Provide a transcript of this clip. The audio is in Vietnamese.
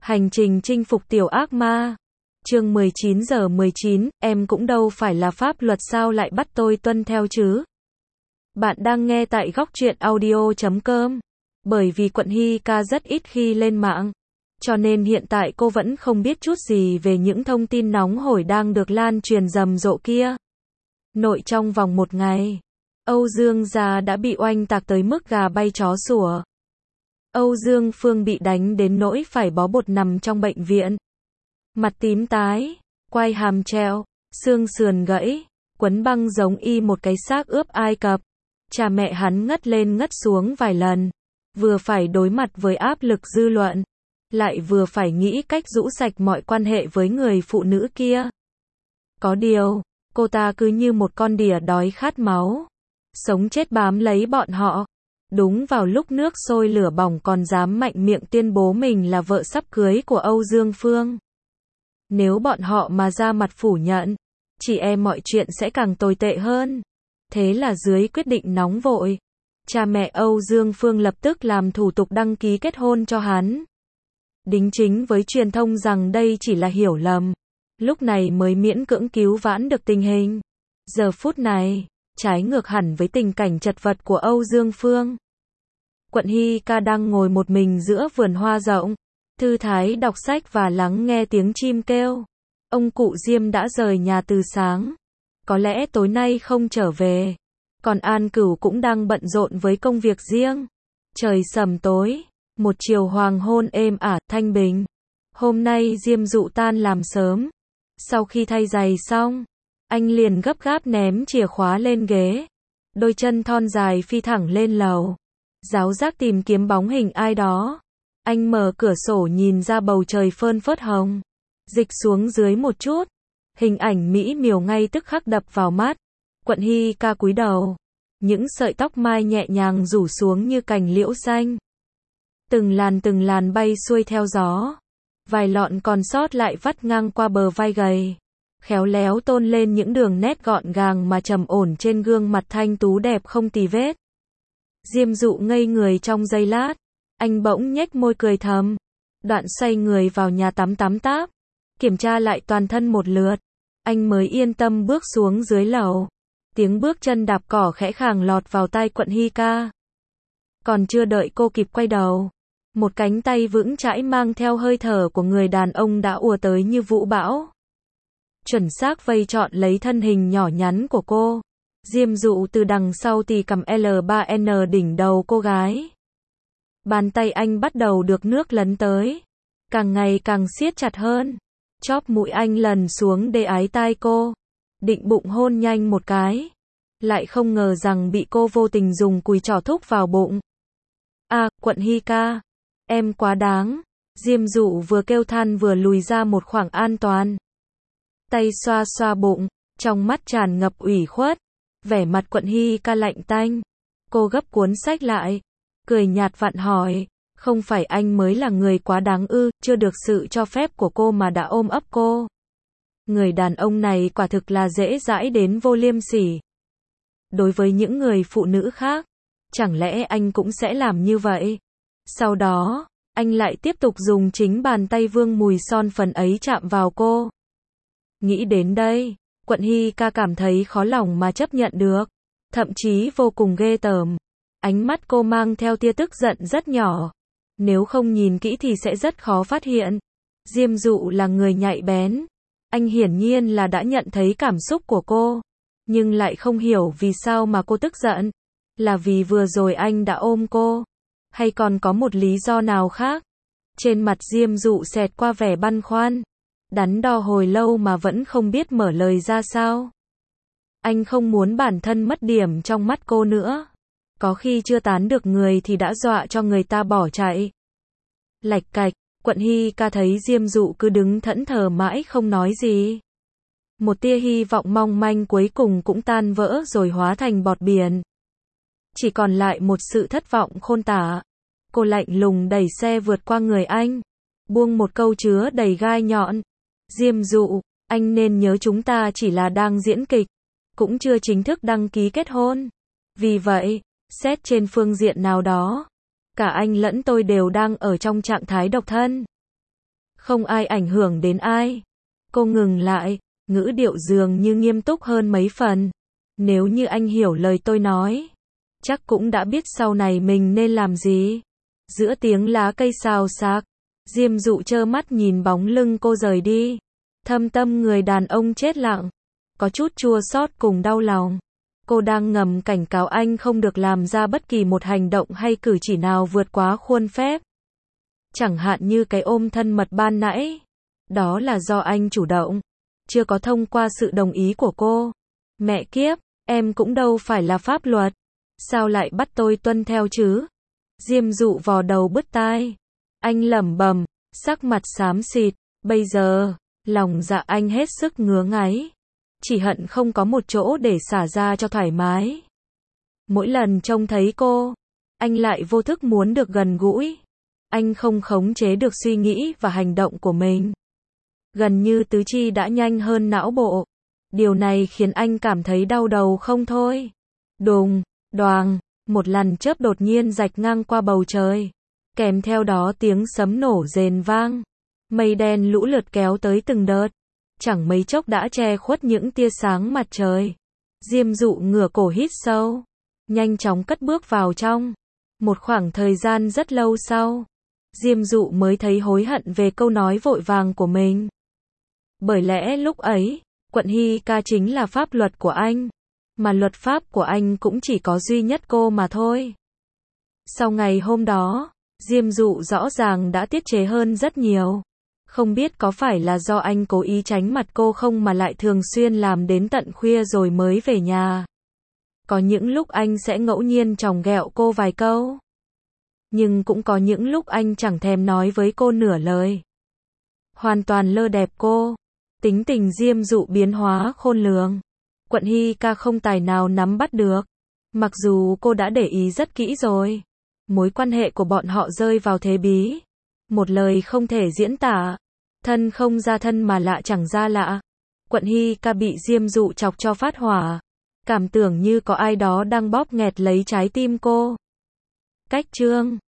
Hành trình chinh phục tiểu ác ma. Chương 19:19, em cũng đâu phải là pháp luật sao lại bắt tôi tuân theo chứ? Bạn đang nghe tại góc truyện audio.com. Bởi vì Quận Hy Ca rất ít khi lên mạng, cho nên hiện tại cô vẫn không biết chút gì về những thông tin nóng hổi đang được lan truyền rầm rộ kia. Nội trong vòng một ngày, Âu Dương gia đã bị oanh tạc tới mức gà bay chó sủa. Âu Dương Phương bị đánh đến nỗi phải bó bột nằm trong bệnh viện. Mặt tím tái, quai hàm treo, xương sườn gãy, quấn băng giống y một cái xác ướp Ai Cập. Cha mẹ hắn ngất lên ngất xuống vài lần, vừa phải đối mặt với áp lực dư luận, lại vừa phải nghĩ cách rũ sạch mọi quan hệ với người phụ nữ kia. Có điều, cô ta cứ như một con đỉa đói khát máu, sống chết bám lấy bọn họ. Đúng vào lúc nước sôi lửa bỏng còn dám mạnh miệng tuyên bố mình là vợ sắp cưới của Âu Dương Phương. Nếu bọn họ mà ra mặt phủ nhận, chỉ e mọi chuyện sẽ càng tồi tệ hơn. Thế là dưới quyết định nóng vội, cha mẹ Âu Dương Phương lập tức làm thủ tục đăng ký kết hôn cho hắn. Đính chính với truyền thông rằng đây chỉ là hiểu lầm, lúc này mới miễn cưỡng cứu vãn được tình hình. Giờ phút này, trái ngược hẳn với tình cảnh chật vật của Âu Dương Phương. Quận Hy Ca đang ngồi một mình giữa vườn hoa rộng, thư thái đọc sách và lắng nghe tiếng chim kêu. Ông cụ Diêm đã rời nhà từ sáng, có lẽ tối nay không trở về. Còn An Cửu cũng đang bận rộn với công việc riêng. Trời sầm tối, một chiều hoàng hôn êm ả, thanh bình. Hôm nay Diêm dụ tan làm sớm. Sau khi thay giày xong, anh liền gấp gáp ném chìa khóa lên ghế. Đôi chân thon dài phi thẳng lên lầu. Giáo giác tìm kiếm bóng hình ai đó. Anh mở cửa sổ nhìn ra bầu trời phơn phớt hồng. Dịch xuống dưới một chút. Hình ảnh mỹ miều ngay tức khắc đập vào mắt. Quận Hy Ca cúi đầu. Những sợi tóc mai nhẹ nhàng rủ xuống như cành liễu xanh. Từng làn bay xuôi theo gió. Vài lọn còn sót lại vắt ngang qua bờ vai gầy. Khéo léo tôn lên những đường nét gọn gàng mà trầm ổn trên gương mặt thanh tú đẹp không tì vết. Diêm dụ ngây người trong giây lát. Anh bỗng nhếch môi cười thầm. Đoạn xoay người vào nhà tắm táp. Kiểm tra lại toàn thân một lượt. Anh mới yên tâm bước xuống dưới lầu. Tiếng bước chân đạp cỏ khẽ khàng lọt vào tai Quận Hy Ca. Còn chưa đợi cô kịp quay đầu, một cánh tay vững chãi mang theo hơi thở của người đàn ông đã ùa tới như vũ bão. Chuẩn xác vây trọn lấy thân hình nhỏ nhắn của cô. Diêm dụ từ đằng sau tì cầm L3N đỉnh đầu cô gái. Bàn tay anh bắt đầu được nước lấn tới, càng ngày càng siết chặt hơn. Chóp mũi anh lần xuống để ái tai cô. Định bụng hôn nhanh một cái, lại không ngờ rằng bị cô vô tình dùng cùi trỏ thúc vào bụng. Quận Hy Ca, em quá đáng. Diêm dụ vừa kêu than vừa lùi ra một khoảng an toàn. Tay xoa xoa bụng, trong mắt tràn ngập ủy khuất. Vẻ mặt Quận Hy Ca lạnh tanh. Cô gấp cuốn sách lại, cười nhạt vặn hỏi, không phải anh mới là người quá đáng ư? Chưa được sự cho phép của cô mà đã ôm ấp cô. Người đàn ông này quả thực là dễ dãi đến vô liêm sỉ. Đối với những người phụ nữ khác, chẳng lẽ anh cũng sẽ làm như vậy? Sau đó, anh lại tiếp tục dùng chính bàn tay vương mùi son phấn ấy chạm vào cô. Nghĩ đến đây, Quận Hy Ca cảm thấy khó lòng mà chấp nhận được, thậm chí vô cùng ghê tởm. Ánh mắt cô mang theo tia tức giận rất nhỏ. Nếu không nhìn kỹ thì sẽ rất khó phát hiện. Diêm dụ là người nhạy bén. Anh hiển nhiên là đã nhận thấy cảm xúc của cô, nhưng lại không hiểu vì sao mà cô tức giận. Là vì vừa rồi anh đã ôm cô, hay còn có một lý do nào khác? Trên mặt Diêm dụ xẹt qua vẻ băn khoăn. Đắn đo hồi lâu mà vẫn không biết mở lời ra sao. Anh không muốn bản thân mất điểm trong mắt cô nữa. Có khi chưa tán được người thì đã dọa cho người ta bỏ chạy. Lạch cạch, Quận Hy Ca thấy Diêm dụ cứ đứng thẫn thờ mãi không nói gì. Một tia hy vọng mong manh cuối cùng cũng tan vỡ rồi hóa thành bọt biển. Chỉ còn lại một sự thất vọng khôn tả. Cô lạnh lùng đẩy xe vượt qua người anh, buông một câu chứa đầy gai nhọn. Diêm dụ, anh nên nhớ chúng ta chỉ là đang diễn kịch, cũng chưa chính thức đăng ký kết hôn. Vì vậy, xét trên phương diện nào đó, cả anh lẫn tôi đều đang ở trong trạng thái độc thân. Không ai ảnh hưởng đến ai. Cô ngừng lại, ngữ điệu dường như nghiêm túc hơn mấy phần. Nếu như anh hiểu lời tôi nói, chắc cũng đã biết sau này mình nên làm gì. Giữa tiếng lá cây xào xạc, Diêm Dụ trơ mắt nhìn bóng lưng cô rời đi. Thâm tâm người đàn ông chết lặng, có chút chua xót cùng đau lòng. Cô đang ngầm cảnh cáo anh không được làm ra bất kỳ một hành động hay cử chỉ nào vượt quá khuôn phép. Chẳng hạn như cái ôm thân mật ban nãy. Đó là do anh chủ động, chưa có thông qua sự đồng ý của cô. Mẹ kiếp, em cũng đâu phải là pháp luật. Sao lại bắt tôi tuân theo chứ? Diêm Dụ vò đầu bứt tai. Anh lẩm bẩm, sắc mặt xám xịt. Bây giờ, lòng dạ anh hết sức ngứa ngáy. Chỉ hận không có một chỗ để xả ra cho thoải mái. Mỗi lần trông thấy cô, anh lại vô thức muốn được gần gũi. Anh không khống chế được suy nghĩ và hành động của mình. Gần như tứ chi đã nhanh hơn não bộ. Điều này khiến anh cảm thấy đau đầu không thôi. Đùng, đoàng, một làn chớp đột nhiên rạch ngang qua bầu trời. Kèm theo đó tiếng sấm nổ rền vang. Mây đen lũ lượt kéo tới từng đợt. Chẳng mấy chốc đã che khuất những tia sáng mặt trời. Diêm Dụ ngửa cổ hít sâu, nhanh chóng cất bước vào trong. Một khoảng thời gian rất lâu sau, Diêm Dụ mới thấy hối hận về câu nói vội vàng của mình. Bởi lẽ lúc ấy, quận Hy Ca chính là pháp luật của anh, mà luật pháp của anh cũng chỉ có duy nhất cô mà thôi. Sau ngày hôm đó, Diêm Dụ rõ ràng đã tiết chế hơn rất nhiều. Không biết có phải là do anh cố ý tránh mặt cô không mà lại thường xuyên làm đến tận khuya rồi mới về nhà. Có những lúc anh sẽ ngẫu nhiên chòng ghẹo cô vài câu. Nhưng cũng có những lúc anh chẳng thèm nói với cô nửa lời. Hoàn toàn lơ đẹp cô. Tính tình Diêm Dụ biến hóa khôn lường. Quận Hy Ca không tài nào nắm bắt được. Mặc dù cô đã để ý rất kỹ rồi. Mối quan hệ của bọn họ rơi vào thế bí. Một lời không thể diễn tả. Thân không ra thân mà lạ chẳng ra lạ. Quận Hy Ca bị Diêm Dụ chọc cho phát hỏa. Cảm tưởng như có ai đó đang bóp nghẹt lấy trái tim cô. Cách chương